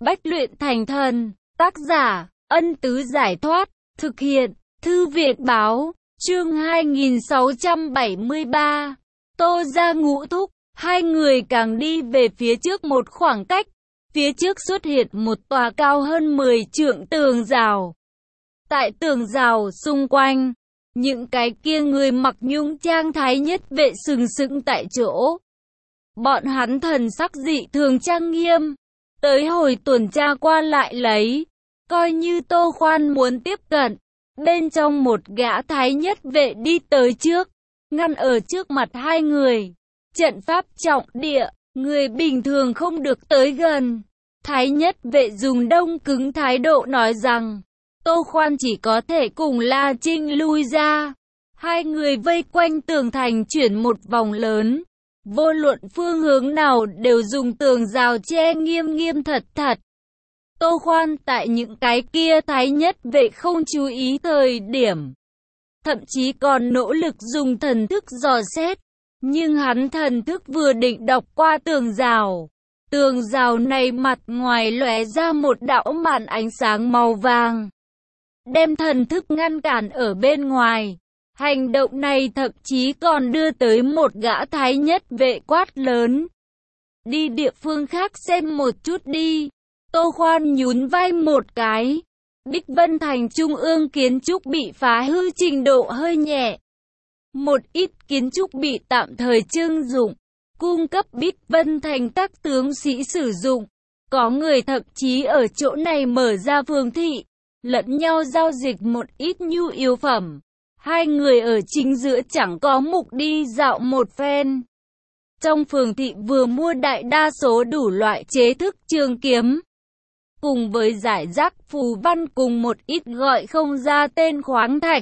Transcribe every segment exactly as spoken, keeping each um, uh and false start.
Bách luyện thành thần. Tác giả, Ân Tứ Giải Thoát. Thực hiện, Thư viện Báo. Chương hai nghìn sáu trăm bảy mươi ba. Tô gia Ngũ thúc. Hai người càng đi về phía trước một khoảng cách. Phía trước xuất hiện một tòa cao hơn mười trượng tường rào. Tại tường rào xung quanh, những cái kia người mặc nhung trang thái nhất vệ sừng sững tại chỗ. Bọn hắn thần sắc dị thường trang nghiêm, tới hồi tuần tra qua lại lấy, coi như Tô Khoan muốn tiếp cận. Bên trong một gã thái nhất vệ đi tới trước, ngăn ở trước mặt hai người. Trận pháp trọng địa, người bình thường không được tới gần. Thái nhất vệ dùng đông cứng thái độ nói rằng, Tô Khoan chỉ có thể cùng La Trinh lui ra. Hai người vây quanh tường thành chuyển một vòng lớn. Vô luận phương hướng nào đều dùng tường rào che nghiêm nghiêm thật thật. Tô Khoan tại những cái kia thái nhất vệ không chú ý thời điểm. Thậm chí còn nỗ lực dùng thần thức dò xét. Nhưng hắn thần thức vừa định đọc qua tường rào. Tường rào này mặt ngoài lóe ra một đạo màn ánh sáng màu vàng, đem thần thức ngăn cản ở bên ngoài. Hành động này thậm chí còn đưa tới một gã thái nhất vệ quát lớn. Đi địa phương khác xem một chút đi. Tô Khoan nhún vai một cái. Bích Vân Thành trung ương kiến trúc bị phá hư trình độ hơi nhẹ. Một ít kiến trúc bị tạm thời trưng dụng, cung cấp Bích Vân Thành các tướng sĩ sử dụng. Có người thậm chí ở chỗ này mở ra phường thị, lẫn nhau giao dịch một ít nhu yếu phẩm. Hai người ở chính giữa chẳng có mục đi dạo một phen. Trong phường thị vừa mua đại đa số đủ loại chế thức trường kiếm, cùng với giải rác phù văn cùng một ít gọi không ra tên khoáng thạch.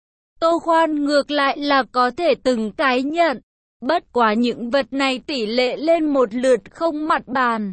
Tô Khoan ngược lại là có thể từng cái nhận. Bất quá những vật này tỷ lệ lên một lượt không mặt bàn.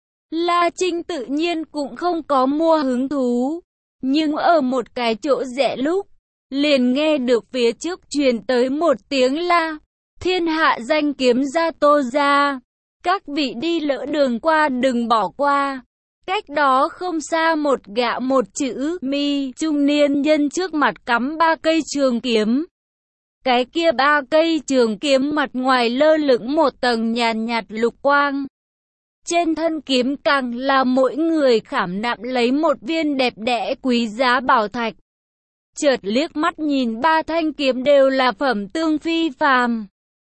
La Trinh tự nhiên cũng không có mua hứng thú. Nhưng ở một cái chỗ rẽ lúc, liền nghe được phía trước truyền tới một tiếng la. Thiên hạ danh kiếm gia Tô gia. Các vị đi lỡ đường qua đừng bỏ qua. Cách đó không xa một gã một chữ mi trung niên nhân trước mặt cắm ba cây trường kiếm. Cái kia ba cây trường kiếm mặt ngoài lơ lửng một tầng nhàn nhạt lục quang. Trên thân kiếm càng là mỗi người khảm nạm lấy một viên đẹp đẽ quý giá bảo thạch. Chợt liếc mắt nhìn ba thanh kiếm đều là phẩm tương phi phàm,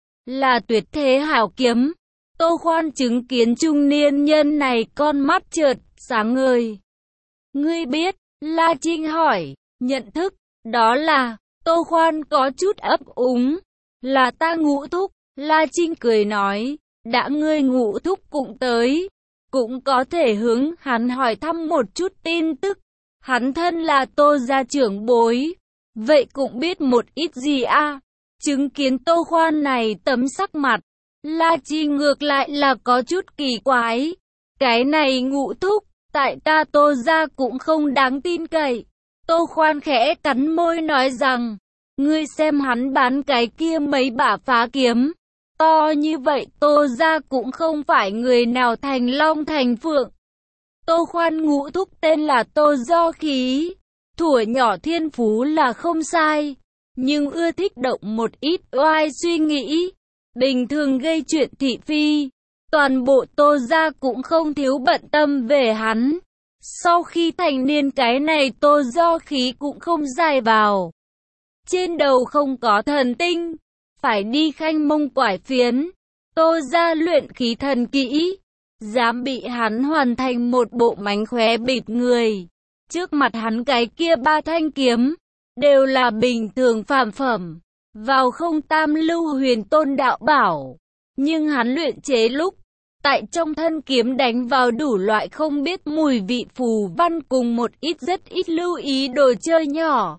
là tuyệt thế hảo kiếm. Tô Khoan chứng kiến trung niên nhân này con mắt chợt sáng ngời. Ngươi biết? La Trinh hỏi. Nhận thức, đó là... Tô Khoan có chút ấp úng. Là ta Ngũ thúc. La Trinh cười nói. Đã ngươi Ngũ thúc cũng tới, cũng có thể hướng hắn hỏi thăm một chút tin tức. Hắn thân là Tô gia trưởng bối, vậy cũng biết một ít gì a à? Chứng kiến Tô Khoan này tấm sắc mặt, La Trinh ngược lại là có chút kỳ quái. Cái này Ngũ thúc, tại ta Tô gia cũng không đáng tin cậy. Tô Khoan khẽ cắn môi nói rằng, ngươi xem hắn bán cái kia mấy bả phá kiếm, to như vậy Tô gia cũng không phải người nào thành long thành phượng. Tô Khoan Ngũ thúc tên là Tô Do Khí, thuở nhỏ thiên phú là không sai, nhưng ưa thích động một ít oai suy nghĩ, bình thường gây chuyện thị phi. Toàn bộ Tô gia cũng không thiếu bận tâm về hắn. Sau khi thành niên cái này Tô Do Khí cũng không dài vào. Trên đầu không có thần tinh, phải đi khanh mông quải phiến. Tô gia luyện khí thần kỹ, dám bị hắn hoàn thành một bộ mánh khóe bịt người. Trước mặt hắn cái kia ba thanh kiếm, đều là bình thường phàm phẩm, vào không tam lưu huyền tôn đạo bảo. Nhưng hắn luyện chế lúc, tại trong thân kiếm đánh vào đủ loại không biết mùi vị phù văn cùng một ít rất ít lưu ý đồ chơi nhỏ.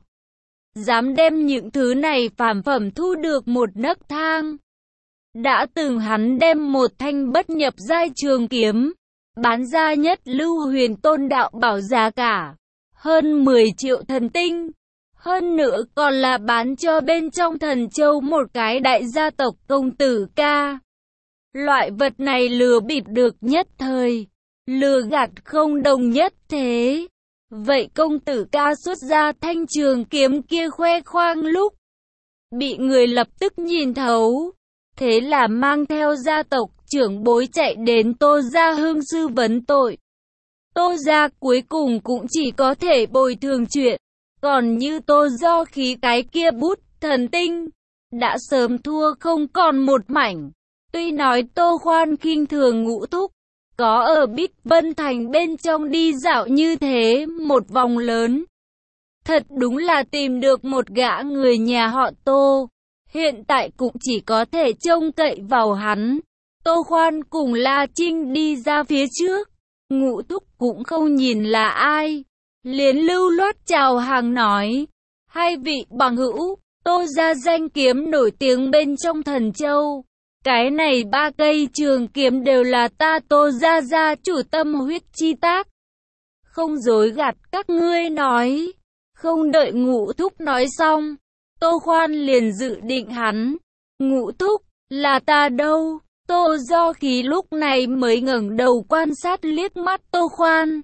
Dám đem những thứ này phàm phẩm thu được một nấc thang. Đã từng hắn đem một thanh bất nhập giai trường kiếm, bán ra nhất lưu huyền tôn đạo bảo giá cả hơn mười triệu thần tinh. Hơn nữa còn là bán cho bên trong Thần Châu một cái đại gia tộc công tử ca. Loại vật này lừa bịp được nhất thời, lừa gạt không đồng nhất thế. Vậy công tử ca xuất ra thanh trường kiếm kia khoe khoang lúc bị người lập tức nhìn thấu. Thế là mang theo gia tộc trưởng bối chạy đến Tô gia hương sư vấn tội. Tô gia cuối cùng cũng chỉ có thể bồi thường chuyện. Còn như Tô Do Khí cái kia bút thần tinh, đã sớm thua không còn một mảnh. Tuy nói Tô Khoan khinh thường Ngũ Thúc, có ở Bích Vân Thành bên trong đi dạo như thế một vòng lớn. Thật đúng là tìm được một gã người nhà họ Tô. Hiện tại cũng chỉ có thể trông cậy vào hắn. Tô Khoan cùng La Trinh đi ra phía trước. Ngũ Thúc cũng không nhìn là ai, liền lưu loát chào hàng nói: hai vị bằng hữu, Tô gia danh kiếm nổi tiếng bên trong Thần Châu. Cái này ba cây trường kiếm đều là ta Tô gia gia chủ tâm huyết chi tác. Không dối gạt các ngươi nói. Không đợi Ngũ Thúc nói xong, Tô Khoan liền dự định hắn. Ngũ Thúc, là ta đâu? Tô Do Khí lúc này mới ngẩng đầu quan sát liếc mắt Tô Khoan.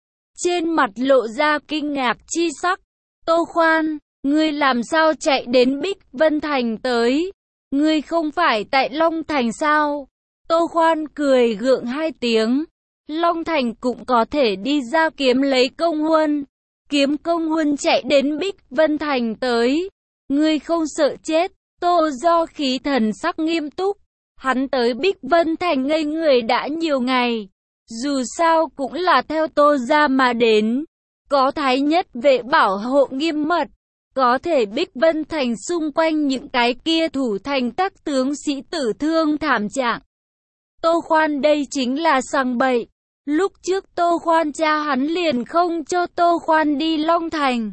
Trên mặt lộ ra kinh ngạc chi sắc. Tô Khoan, ngươi làm sao chạy đến Bích Vân Thành tới? Ngươi không phải tại Long Thành sao? Tô Khoan cười gượng hai tiếng. Long Thành cũng có thể đi ra kiếm lấy công huân. Kiếm công huân chạy đến Bích Vân Thành tới. Ngươi không sợ chết? Tô Do Khí thần sắc nghiêm túc. Hắn tới Bích Vân Thành ngây người đã nhiều ngày. Dù sao cũng là theo Tô gia mà đến. Có thái nhất vệ bảo hộ nghiêm mật. Có thể Bích Vân Thành xung quanh những cái kia thủ thành các tướng sĩ tử thương thảm trạng. Tô Khoan đây chính là sằng bậy. Lúc trước Tô Khoan cha hắn liền không cho Tô Khoan đi Long Thành.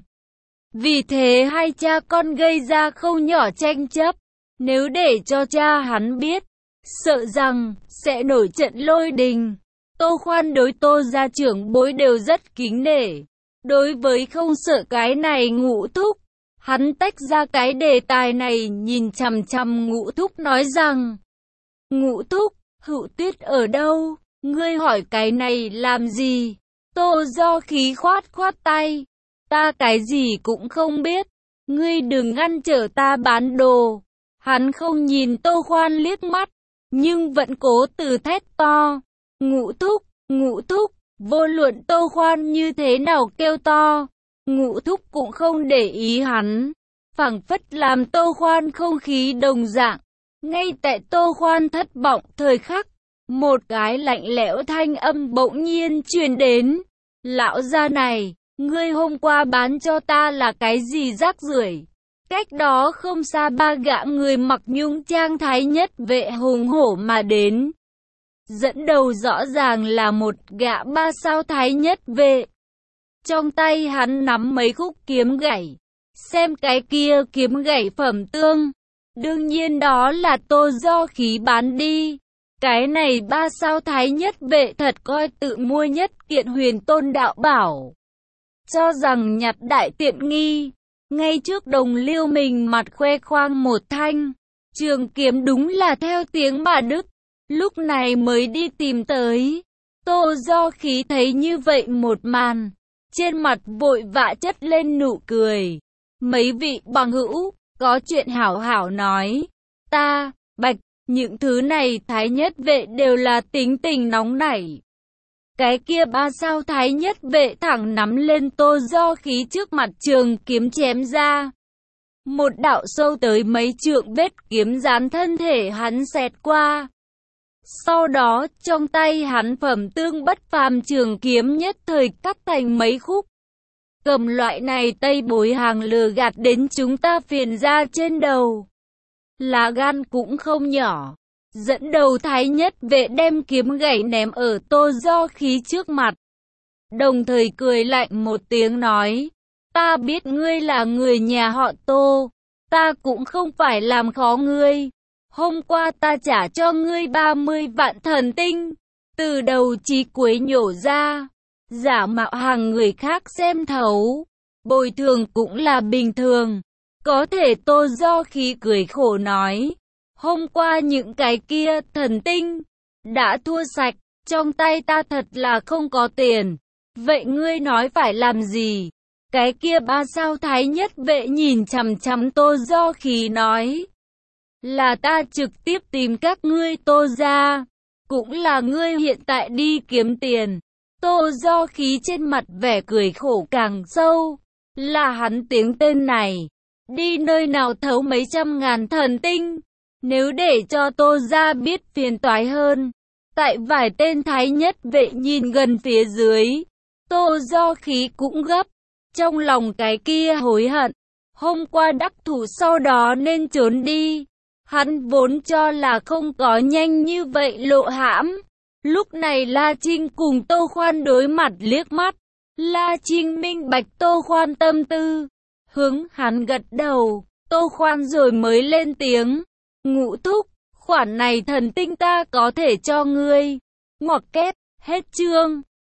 Vì thế hai cha con gây ra không nhỏ tranh chấp. Nếu để cho cha hắn biết, sợ rằng sẽ nổi trận lôi đình. Tô Khoan đối Tô gia trưởng bối đều rất kính nể. Đối với không sợ cái này Ngũ Thúc, hắn tách ra cái đề tài này nhìn chằm chằm Ngũ Thúc nói rằng: Ngũ Thúc, Hữu Tuyết ở đâu? Ngươi hỏi cái này làm gì? Tô Do Khí khoát khoát tay. Ta cái gì cũng không biết. Ngươi đừng ngăn trở ta bán đồ. Hắn không nhìn Tô Khoan liếc mắt, nhưng vẫn cố từ thét to: Ngũ Thúc, Ngũ Thúc. Vô luận Tô Khoan như thế nào kêu to, Ngũ Thúc cũng không để ý hắn, phảng phất làm Tô Khoan không khí đồng dạng. Ngay tại Tô Khoan thất vọng thời khắc, một cái lạnh lẽo thanh âm bỗng nhiên truyền đến: lão gia này, ngươi hôm qua bán cho ta là cái gì rác rưởi? Cách đó không xa ba gã người mặc nhung trang thái nhất vệ hùng hổ mà đến. Dẫn đầu rõ ràng là một gã ba sao thái nhất vệ. Trong tay hắn nắm mấy khúc kiếm gãy. Xem cái kia kiếm gãy phẩm tương. Đương nhiên đó là Tô Do Khí bán đi. Cái này ba sao thái nhất vệ thật coi tự mua nhất kiện huyền tôn đạo bảo. Cho rằng nhặt đại tiện nghi. Ngay trước đồng liêu mình mặt khoe khoang một thanh. Trường kiếm đúng là theo tiếng bà Đức. Lúc này mới đi tìm tới. Tô Do Khí thấy như vậy một màn, trên mặt vội vã chất lên nụ cười. Mấy vị bằng hữu, có chuyện hảo hảo nói. Ta, Bạch, những thứ này thái nhất vệ đều là tính tình nóng nảy. Cái kia ba sao thái nhất vệ thẳng nắm lên Tô Do Khí trước mặt trường kiếm chém ra. Một đạo sâu tới mấy trượng vết kiếm dán thân thể hắn xẹt qua. Sau đó, trong tay hắn phẩm tương bất phàm trường kiếm nhất thời cắt thành mấy khúc. Cầm loại này Tây bối hàng lừa gạt đến chúng ta phiền ra trên đầu. Lá gan cũng không nhỏ. Dẫn đầu thái nhất vệ đem kiếm gãy ném ở Tô Do Khí trước mặt. Đồng thời cười lạnh một tiếng nói: ta biết ngươi là người nhà họ Tô. Ta cũng không phải làm khó ngươi. Hôm qua ta trả cho ngươi ba mươi vạn thần tinh, từ đầu chí cuối nhổ ra, giả mạo hàng người khác xem thấu, bồi thường cũng là bình thường. Có thể Tô Do Khí cười khổ nói: hôm qua những cái kia thần tinh đã thua sạch, trong tay ta thật là không có tiền. Vậy ngươi nói phải làm gì? Cái kia ba sao thái nhất vệ nhìn chằm chằm Tô Do Khí nói. Là ta trực tiếp tìm các ngươi Tô gia. Cũng là ngươi hiện tại đi kiếm tiền. Tô Do Khí trên mặt vẻ cười khổ càng sâu. Là hắn tiếng tên này. Đi nơi nào thấu mấy trăm ngàn thần tinh. Nếu để cho Tô gia biết phiền toái hơn. Tại vài tên thái nhất vệ nhìn gần phía dưới. Tô Do Khí cũng gấp. Trong lòng cái kia hối hận. Hôm qua đắc thủ sau đó nên trốn đi. Hắn vốn cho là không có nhanh như vậy lộ hãm. Lúc này La Trinh cùng Tô Khoan đối mặt liếc mắt. La Trinh minh bạch Tô Khoan tâm tư. Hướng hắn gật đầu. Tô Khoan rồi mới lên tiếng. Ngũ thúc, khoản này thần tinh ta có thể cho ngươi. Ngoặc kép, hết chương.